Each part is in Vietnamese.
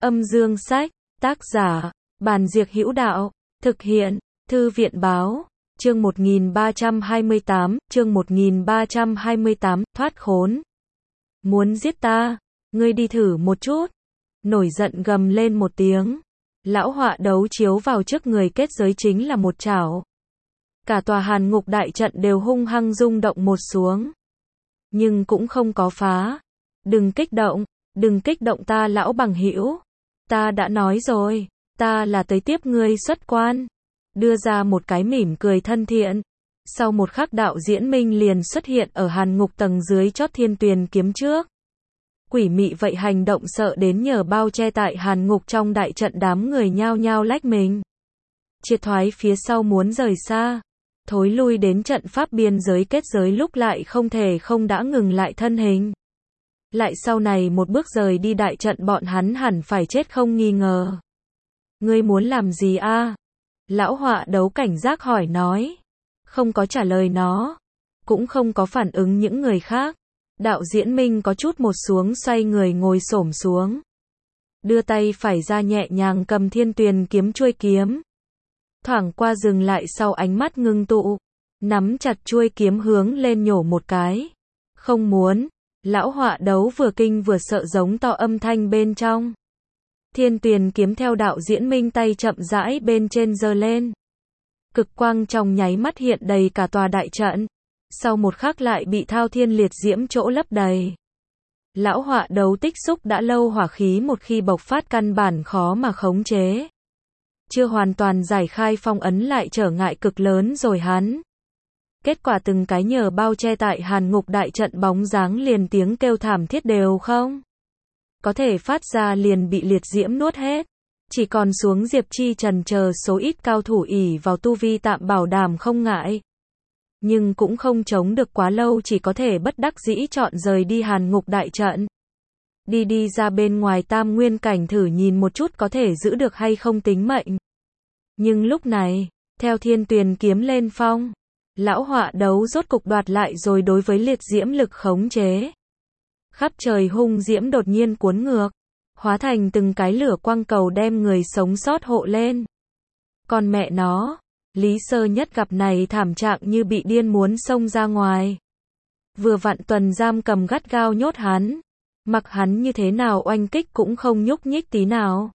Âm dương sách, tác giả, Bàn Diệc Hữu Đạo, thực hiện, Thư viện báo, chương 1328, thoát khốn. Muốn giết ta, ngươi đi thử một chút. Nổi giận gầm lên một tiếng. Lão họa đấu chiếu vào trước người kết giới chính là một chảo. Cả tòa Hàn Ngục đại trận đều hung hăng rung động một xuống. Nhưng cũng không có phá. Đừng kích động ta lão bằng hữu. Ta đã nói rồi, ta là tới tiếp ngươi xuất quan. Đưa ra một cái mỉm cười thân thiện. Sau một khắc Đạo Diễn Minh liền xuất hiện ở Hàn Ngục tầng dưới chót Thiên Tuyền kiếm trước. Quỷ mị vậy hành động sợ đến nhờ bao che tại Hàn Ngục trong đại trận đám người nhao nhao lách mình. Triệt thoái phía sau muốn rời xa. Thối lui đến trận pháp biên giới kết giới lúc lại không thể không đã ngừng lại thân hình. Lại sau này một bước rời đi đại trận bọn hắn hẳn phải chết không nghi ngờ. Ngươi muốn làm gì a? Lão họa đấu cảnh giác hỏi nói. Không có trả lời nó. Cũng không có phản ứng những người khác. Đạo Diễn Minh có chút một xuống xoay người ngồi xổm xuống. Đưa tay phải ra nhẹ nhàng cầm Thiên Tuyền kiếm chuôi kiếm. Thoảng qua dừng lại sau ánh mắt ngưng tụ. Nắm chặt chuôi kiếm hướng lên nhổ một cái. Không muốn. Lão họa đấu vừa kinh vừa sợ giống to âm thanh bên trong. Thiên Tuyền kiếm theo Đạo Diễn Minh tay chậm rãi bên trên giơ lên. Cực quang trong nháy mắt hiện đầy cả tòa đại trận. Sau một khắc lại bị thao thiên liệt diễm chỗ lấp đầy. Lão họa đấu tích xúc đã lâu hỏa khí một khi bộc phát căn bản khó mà khống chế. Chưa hoàn toàn giải khai phong ấn lại trở ngại cực lớn rồi hắn. Kết quả từng cái nhờ bao che tại Hàn Ngục đại trận bóng dáng liền tiếng kêu thảm thiết đều không có thể phát ra liền bị liệt diễm nuốt hết. Chỉ còn xuống Diệp Chi Trần chờ số ít cao thủ ỷ vào tu vi tạm bảo đảm không ngại. Nhưng cũng không chống được quá lâu chỉ có thể bất đắc dĩ chọn rời đi Hàn Ngục đại trận. Đi ra bên ngoài Tam Nguyên cảnh thử nhìn một chút có thể giữ được hay không tính mệnh. Nhưng lúc này, theo Thiên Tuyền kiếm lên phong, lão họa đấu rốt cục đoạt lại rồi đối với liệt diễm lực khống chế. Khắp trời hung diễm đột nhiên cuốn ngược, hóa thành từng cái lửa quang cầu đem người sống sót hộ lên. Còn mẹ nó, Lý Sơ Nhất gặp này thảm trạng như bị điên muốn xông ra ngoài. Vừa vặn tuần giam cầm gắt gao nhốt hắn. Mặc hắn như thế nào oanh kích cũng không nhúc nhích tí nào.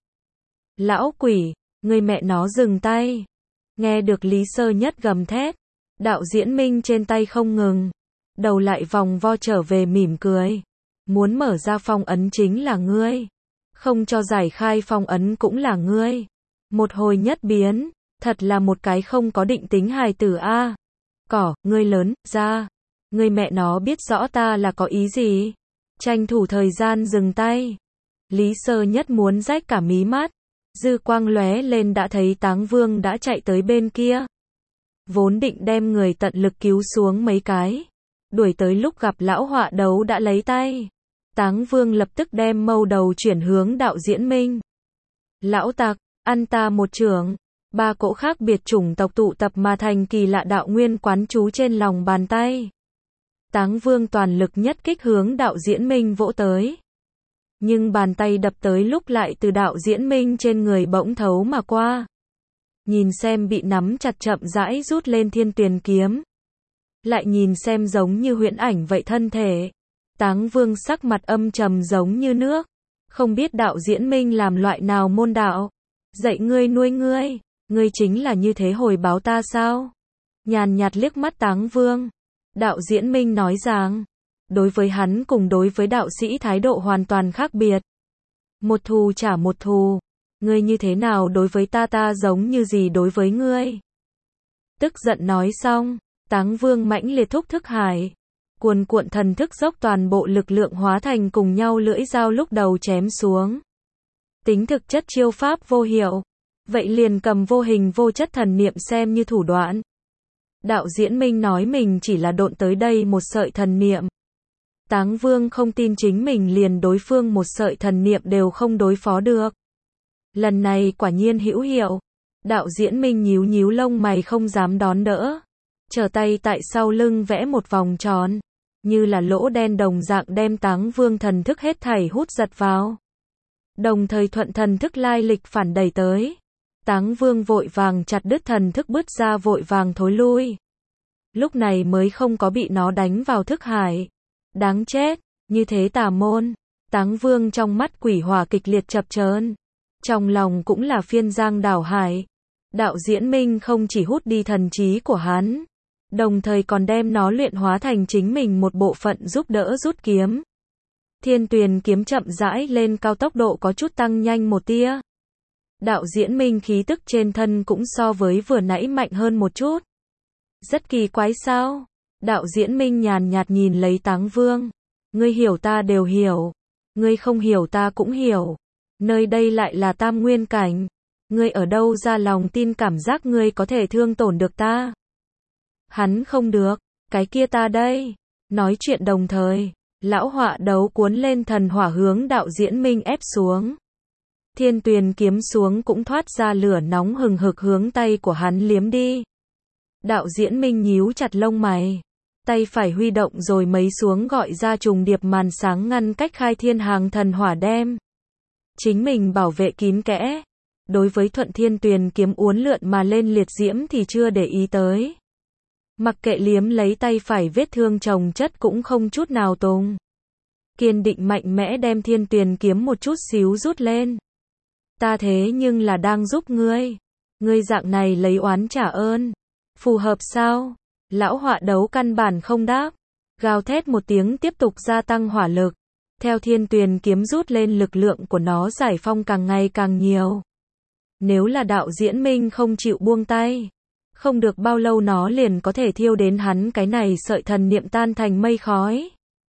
Lão quỷ, người mẹ nó dừng tay. Nghe được Lý Sơ Nhất gầm thét. Đạo Diễn Minh trên tay không ngừng. Đầu lại vòng vo trở về mỉm cười. Muốn mở ra phong ấn chính là ngươi. Không cho giải khai phong ấn cũng là ngươi. Một hồi nhất biến. Thật là một cái không có định tính hài tử a. Ngươi lớn ra. Ngươi mẹ nó biết rõ ta là có ý gì. Tranh thủ thời gian dừng tay. Lý Sơ Nhất muốn rách cả mí mắt. Dư quang lóe lên đã thấy Táng Vương đã chạy tới bên kia. Vốn định đem người tận lực cứu xuống mấy cái. Đuổi tới lúc gặp lão họa đấu đã lấy tay. Táng Vương lập tức đem mâu đầu chuyển hướng Đạo Diễn Minh. Lão tặc, ăn ta một chưởng. Ba cỗ khác biệt chủng tộc tụ tập mà thành kỳ lạ đạo nguyên quán trú trên lòng bàn tay. Táng Vương toàn lực nhất kích hướng Đạo Diễn Minh vỗ tới. Nhưng bàn tay đập tới lúc lại từ Đạo Diễn Minh trên người bỗng thấu mà qua. Nhìn xem bị nắm chặt chậm rãi rút lên Thiên Tuyền kiếm. Lại nhìn xem giống như huyễn ảnh vậy thân thể. Táng Vương sắc mặt âm trầm giống như nước. Không biết Đạo Diễn Minh làm loại nào môn đạo. Dạy ngươi nuôi ngươi. Ngươi chính là như thế hồi báo ta sao? Nhàn nhạt liếc mắt Táng Vương. Đạo Diễn Minh nói rằng. Đối với hắn cùng đối với đạo sĩ thái độ hoàn toàn khác biệt. Một thù trả một thù. Ngươi như thế nào đối với ta giống như gì đối với ngươi. Tức giận nói xong. Táng Vương mãnh liệt thúc thức hải. Cuồn cuộn thần thức dốc toàn bộ lực lượng hóa thành cùng nhau lưỡi dao lúc đầu chém xuống. Tính thực chất chiêu pháp vô hiệu. Vậy liền cầm vô hình vô chất thần niệm xem như thủ đoạn. Đạo Diễn Minh nói mình chỉ là độn tới đây một sợi thần niệm. Táng Vương không tin chính mình liền đối phương một sợi thần niệm đều không đối phó được. Lần này quả nhiên hữu hiệu. Đạo Diễn Minh nhíu nhíu lông mày không dám đón đỡ. Trở tay tại sau lưng vẽ một vòng tròn. Như là lỗ đen đồng dạng đem Táng Vương thần thức hết thảy hút giật vào. đồng thời thuận thần thức lai lịch phản đẩy tới. Táng Vương vội vàng chặt đứt thần thức bứt ra vội vàng thối lui. Lúc này mới không có bị nó đánh vào thức hải. Đáng chết, như thế tà môn. Táng Vương trong mắt quỷ hỏa kịch liệt chập chờn, trong lòng cũng là phiên giang đảo hải. Đạo Diễn Minh không chỉ hút đi thần trí của hắn, đồng thời còn đem nó luyện hóa thành chính mình một bộ phận giúp đỡ rút kiếm. Thiên Tuyền kiếm chậm rãi lên cao, tốc độ có chút tăng nhanh một tia. Đạo Diễn Minh khí tức trên thân cũng so với vừa nãy mạnh hơn một chút. Rất kỳ quái sao? Đạo Diễn Minh nhàn nhạt nhìn lấy Táng Vương. Ngươi hiểu ta đều hiểu. Ngươi không hiểu ta cũng hiểu. Nơi đây lại là tam nguyên cảnh. Ngươi ở đâu ra lòng tin cảm giác ngươi có thể thương tổn được ta? Hắn không được. Cái kia ta đây. Nói chuyện đồng thời, lão họa đấu cuốn lên thần hỏa hướng Đạo Diễn Minh ép xuống. Thiên Tuyền kiếm xuống cũng thoát ra lửa nóng hừng hực hướng tay của hắn liếm đi. Đạo Diễn Minh nhíu chặt lông mày, tay phải huy động rồi mấy xuống gọi ra trùng điệp màn sáng ngăn cách khai thiên hàng thần hỏa đem chính mình bảo vệ kín kẽ. Đối với Thuận Thiên Tuyền kiếm uốn lượn mà lên liệt diễm thì chưa để ý tới. Mặc kệ liếm lấy tay phải vết thương chồng chất cũng không chút nào tùng. Kiên định mạnh mẽ đem Thiên Tuyền kiếm một chút xíu rút lên. Ta thế nhưng là đang giúp ngươi. Ngươi dạng này lấy oán trả ơn. Phù hợp sao? Lão họa đấu căn bản không đáp. Gào thét một tiếng tiếp tục gia tăng hỏa lực. Theo Thiên Tuyền kiếm rút lên lực lượng của nó giải phong càng ngày càng nhiều. Nếu là Đạo Diễn Minh không chịu buông tay, không được bao lâu nó liền có thể thiêu đến hắn cái này sợi thần niệm tan thành mây khói.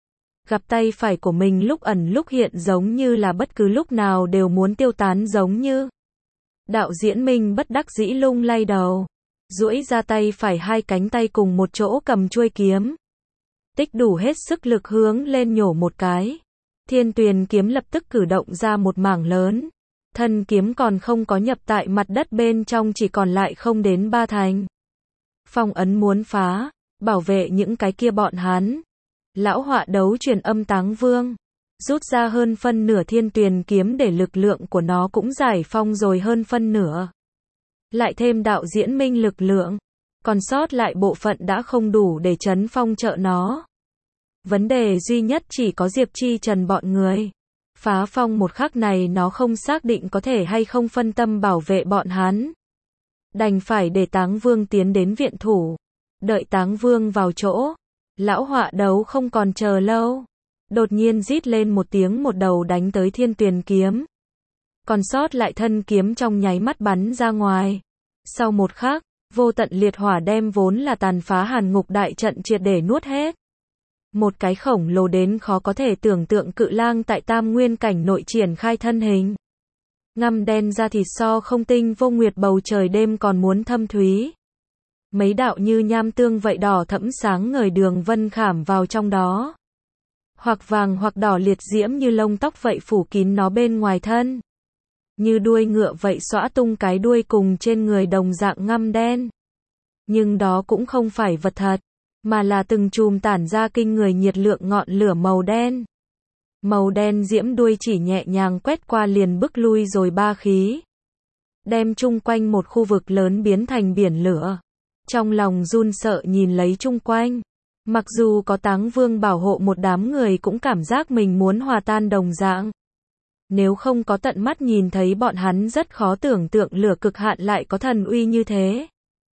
Gặp tay phải của mình lúc ẩn lúc hiện giống như là bất cứ lúc nào đều muốn tiêu tán giống như. Đạo Diễn Minh bất đắc dĩ lung lay đầu, duỗi ra tay phải hai cánh tay cùng một chỗ cầm chuôi kiếm. Tích đủ hết sức lực hướng lên nhổ một cái. Thiên Tuyền kiếm lập tức cử động ra một mảng lớn. Thân kiếm còn không có nhập tại mặt đất bên trong chỉ còn lại không đến 3 thành. Phong ấn muốn phá, bảo vệ những cái kia bọn hắn. Lão họa đấu truyền âm Táng Vương, rút ra hơn phân nửa Thiên Tuyền kiếm để lực lượng của nó cũng giải phong rồi hơn phân nửa. Lại thêm Đạo Diễn Minh lực lượng, còn sót lại bộ phận đã không đủ để trấn phong trợ nó. Vấn đề duy nhất chỉ có Diệp Chi Trần bọn người. Phá phong một khắc này nó không xác định có thể hay không phân tâm bảo vệ bọn hắn. Đành phải để Táng Vương tiến đến viện thủ. Đợi Táng Vương vào chỗ, lão họa đấu không còn chờ lâu. Đột nhiên rít lên một tiếng, một đầu đánh tới Thiên Tuyền kiếm. Còn sót lại thân kiếm trong nháy mắt bắn ra ngoài. Sau một khắc, vô tận liệt hỏa đem vốn là tàn phá hàn ngục đại trận triệt để nuốt hết. Một cái khổng lồ đến khó có thể tưởng tượng cự lang tại tam nguyên cảnh nội triển khai thân hình. Ngăm đen da thịt so không tinh vô nguyệt bầu trời đêm còn muốn thâm thúy. Mấy đạo như nham tương vậy đỏ thẫm sáng ngời đường vân khảm vào trong đó. Hoặc vàng hoặc đỏ liệt diễm như lông tóc vậy phủ kín nó bên ngoài thân. Như đuôi ngựa vậy xõa tung cái đuôi cùng trên người đồng dạng ngăm đen. Nhưng đó cũng không phải vật thật, mà là từng chùm tản ra kinh người nhiệt lượng ngọn lửa màu đen. Màu đen diễm đuôi chỉ nhẹ nhàng quét qua liền bức lui rồi ba khí. Đem chung quanh một khu vực lớn biến thành biển lửa. Trong lòng run sợ nhìn lấy chung quanh. Mặc dù có Táng Vương bảo hộ một đám người cũng cảm giác mình muốn hòa tan đồng dạng. Nếu không có tận mắt nhìn thấy bọn hắn rất khó tưởng tượng lửa cực hạn lại có thần uy như thế.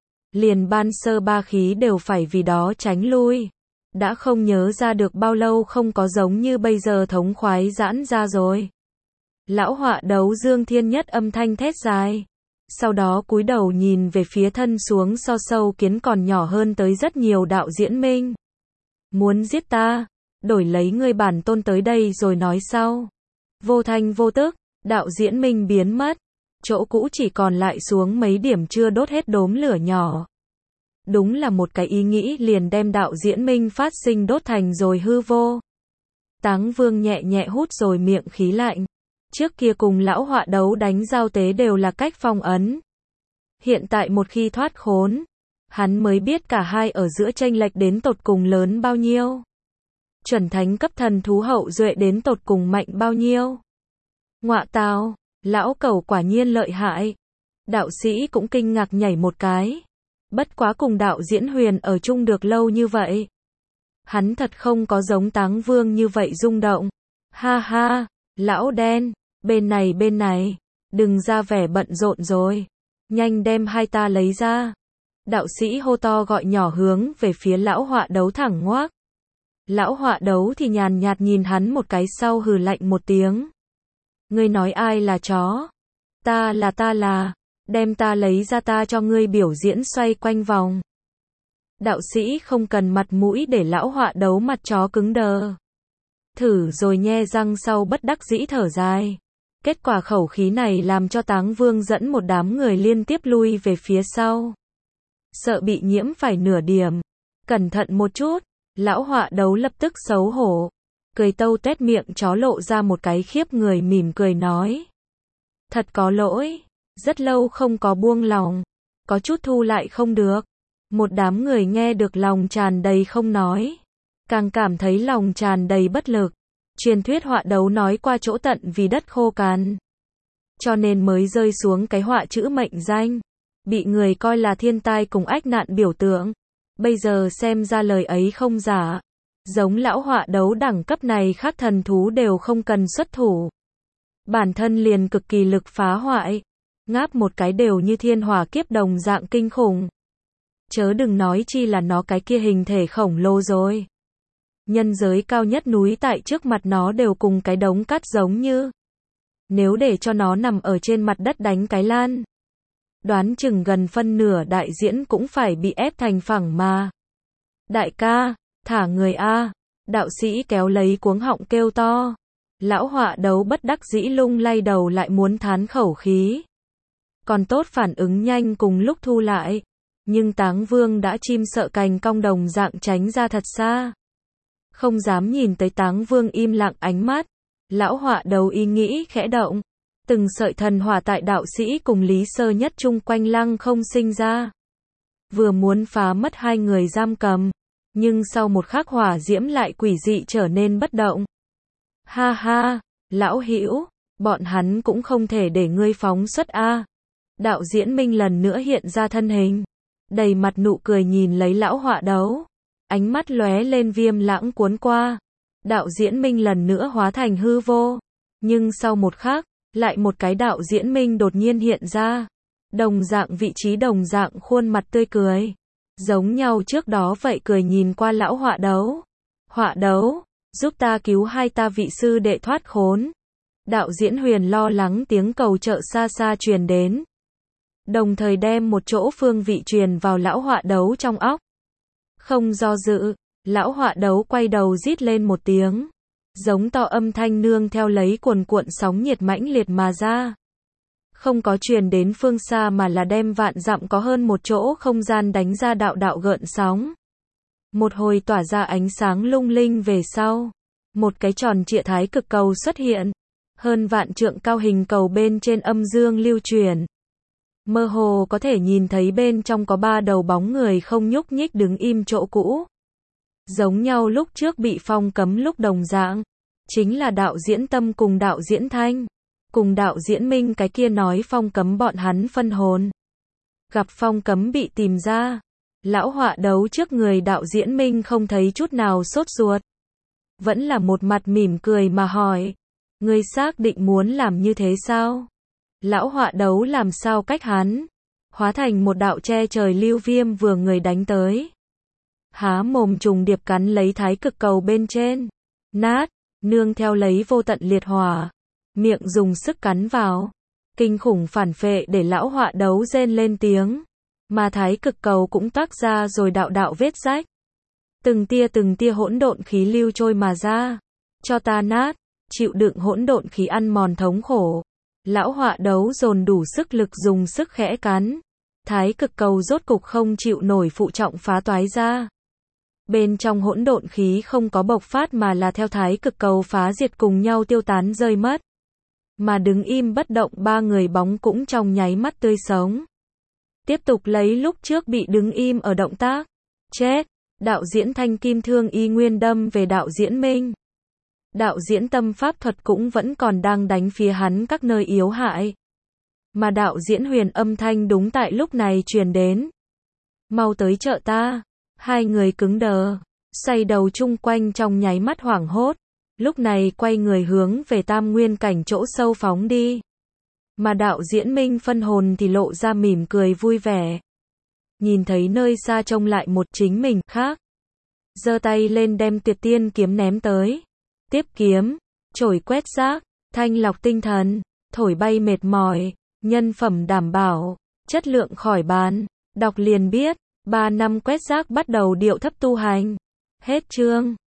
Liền ban sơ ba khí đều phải vì đó tránh lui. Đã không nhớ ra được bao lâu không có giống như bây giờ thống khoái giãn ra rồi. Lão họa đấu Dương Thiên Nhất âm thanh thét dài. Sau đó cúi đầu nhìn về phía thân xuống so sâu kiến còn nhỏ hơn tới rất nhiều Đạo Diễn Minh. Muốn giết ta, đổi lấy ngươi bản tôn tới đây rồi nói sau. Vô thanh vô tức, Đạo Diễn Minh biến mất. Chỗ cũ chỉ còn lại xuống mấy điểm chưa đốt hết đốm lửa nhỏ. Đúng là một cái ý nghĩ liền đem Đạo Diễn Minh phát sinh đốt thành rồi hư vô. Táng Vương nhẹ nhẹ hút rồi miệng khí lạnh. Trước kia cùng lão họa đấu đánh giao tế đều là cách phong ấn. Hiện tại một khi thoát khốn, hắn mới biết cả hai ở giữa chênh lệch đến tột cùng lớn bao nhiêu. Chuẩn thánh cấp thần thú hậu duệ đến tột cùng mạnh bao nhiêu. Ngọa tào, lão cẩu quả nhiên lợi hại. Đạo sĩ cũng kinh ngạc nhảy một cái. Bất quá cùng đạo diễn Huyền ở chung được lâu như vậy. Hắn thật không có giống Táng Vương như vậy rung động. Ha ha, lão đen, bên này, đừng ra vẻ bận rộn rồi. Nhanh đem hai ta lấy ra. Đạo sĩ hô to gọi nhỏ hướng về phía lão họa đấu thẳng ngoác. Lão họa đấu thì nhàn nhạt nhìn hắn một cái sau hừ lạnh một tiếng. Ngươi nói ai là chó? Ta là, đem ta lấy ra ta cho ngươi biểu diễn xoay quanh vòng. Đạo sĩ không cần mặt mũi để lão họa đấu mặt chó cứng đờ. Thử rồi nhe răng sau bất đắc dĩ thở dài. Kết quả khẩu khí này làm cho Táng Vương dẫn một đám người liên tiếp lui về phía sau. Sợ bị nhiễm phải nửa điểm. Cẩn thận một chút, lão họa đấu lập tức xấu hổ. Cười tâu tét miệng chó lộ ra một cái khiếp người mỉm cười nói. Thật có lỗi, rất lâu không có buông lòng. Có chút thu lại không được. Một đám người nghe được lòng tràn đầy không nói. Càng cảm thấy lòng tràn đầy bất lực. Truyền thuyết họa đấu nói qua chỗ tận vì đất khô cằn. Cho nên mới rơi xuống cái họa chữ mệnh danh. Bị người coi là thiên tai cùng ách nạn biểu tượng. Bây giờ xem ra lời ấy không giả. Giống lão họa đấu đẳng cấp này khác thần thú đều không cần xuất thủ. Bản thân liền cực kỳ lực phá hoại. Ngáp một cái đều như thiên hỏa kiếp đồng dạng kinh khủng. Chớ đừng nói chi là nó cái kia hình thể khổng lồ rồi. Nhân giới cao nhất núi tại trước mặt nó đều cùng cái đống cát giống như. Nếu để cho nó nằm ở trên mặt đất đánh cái lan. Đoán chừng gần phân nửa đại diễn cũng phải bị ép thành phẳng mà. Đại ca, thả người a. Đạo sĩ kéo lấy cuống họng kêu to. Lão họa đấu bất đắc dĩ lung lay đầu lại muốn thán khẩu khí. Còn tốt phản ứng nhanh cùng lúc thu lại. Nhưng Táng Vương đã chim sợ cành cong đồng dạng tránh ra thật xa. Không dám nhìn tới Táng Vương im lặng ánh mắt. Lão họa đấu ý nghĩ khẽ động. Từng sợi thần hỏa tại đạo sĩ cùng Lý Sơ Nhất chung quanh lăng không sinh ra. Vừa muốn phá mất hai người giam cầm. Nhưng sau một khắc hỏa diễm lại quỷ dị trở nên bất động. Ha ha, lão hữu, bọn hắn cũng không thể để ngươi phóng xuất a. Đạo diễn Minh lần nữa hiện ra thân hình. Đầy mặt nụ cười nhìn lấy lão họa đấu. Ánh mắt lóe lên viêm lãng cuốn qua. Đạo diễn Minh lần nữa hóa thành hư vô. Nhưng sau một khắc, lại một cái đạo diễn Minh đột nhiên hiện ra. Đồng dạng vị trí đồng dạng khuôn mặt tươi cười. Giống nhau trước đó vậy cười nhìn qua lão họa đấu. Họa đấu, giúp ta cứu hai ta vị sư đệ thoát khốn. Đạo diễn Huyền lo lắng tiếng cầu trợ xa xa truyền đến. Đồng thời đem một chỗ phương vị truyền vào lão họa đấu trong óc. Không do dự, lão họa đấu quay đầu rít lên một tiếng. Giống to âm thanh nương theo lấy cuồn cuộn sóng nhiệt mãnh liệt mà ra. Không có truyền đến phương xa mà là đem vạn dặm có hơn một chỗ không gian đánh ra đạo đạo gợn sóng. Một hồi tỏa ra ánh sáng lung linh về sau. Một cái tròn trịa thái cực cầu xuất hiện. Hơn vạn trượng cao hình cầu bên trên âm dương lưu chuyển. Mơ hồ có thể nhìn thấy bên trong có ba đầu bóng người không nhúc nhích đứng im chỗ cũ. Giống nhau lúc trước bị phong cấm lúc đồng dạng. Chính là đạo diễn Tâm cùng đạo diễn Thanh. Cùng đạo diễn Minh cái kia nói phong cấm bọn hắn phân hồn. Gặp phong cấm bị tìm ra. Lão họa đấu trước người đạo diễn Minh không thấy chút nào sốt ruột. Vẫn là một mặt mỉm cười mà hỏi. Ngươi xác định muốn làm như thế sao? Lão họa đấu làm sao cách hắn? Hóa thành một đạo che trời lưu viêm vừa người đánh tới. Há mồm trùng điệp cắn lấy thái cực cầu bên trên. Nát, nương theo lấy vô tận liệt hỏa. Miệng dùng sức cắn vào. Kinh khủng phản phệ để lão họa đấu rên lên tiếng. Mà thái cực cầu cũng toát ra rồi đạo đạo vết rách. Từng tia hỗn độn khí lưu trôi mà ra. Cho ta nát, chịu đựng hỗn độn khí ăn mòn thống khổ. Lão họa đấu dồn đủ sức lực dùng sức khẽ cắn. Thái cực cầu rốt cục không chịu nổi phụ trọng phá toái ra. Bên trong hỗn độn khí không có bộc phát mà là theo thái cực cầu phá diệt cùng nhau tiêu tán rơi mất. Mà đứng im bất động ba người bóng cũng trong nháy mắt tươi sống. Tiếp tục lấy lúc trước bị đứng im ở động tác. Chết, đạo diễn Thanh kim thương y nguyên đâm về đạo diễn Minh. đạo diễn tâm pháp thuật cũng vẫn còn đang đánh phía hắn các nơi yếu hại. Mà đạo diễn huyền âm thanh đúng tại lúc này truyền đến. Mau tới trợ ta. Hai người cứng đờ, xoay đầu chung quanh trong nháy mắt hoảng hốt. Lúc này quay người hướng về tam nguyên cảnh chỗ sâu phóng đi. Mà đạo diễn Minh phân hồn thì lộ ra mỉm cười vui vẻ. Nhìn thấy nơi xa trông lại một chính mình khác. Giơ tay lên đem Tuyệt Tiên kiếm ném tới. Tiếp kiếm, chổi quét rác, thanh lọc tinh thần, thổi bay mệt mỏi, nhân phẩm đảm bảo, chất lượng khỏi bàn. Đọc liền biết, 3 năm quét rác bắt đầu điệu thấp tu hành. Hết chương.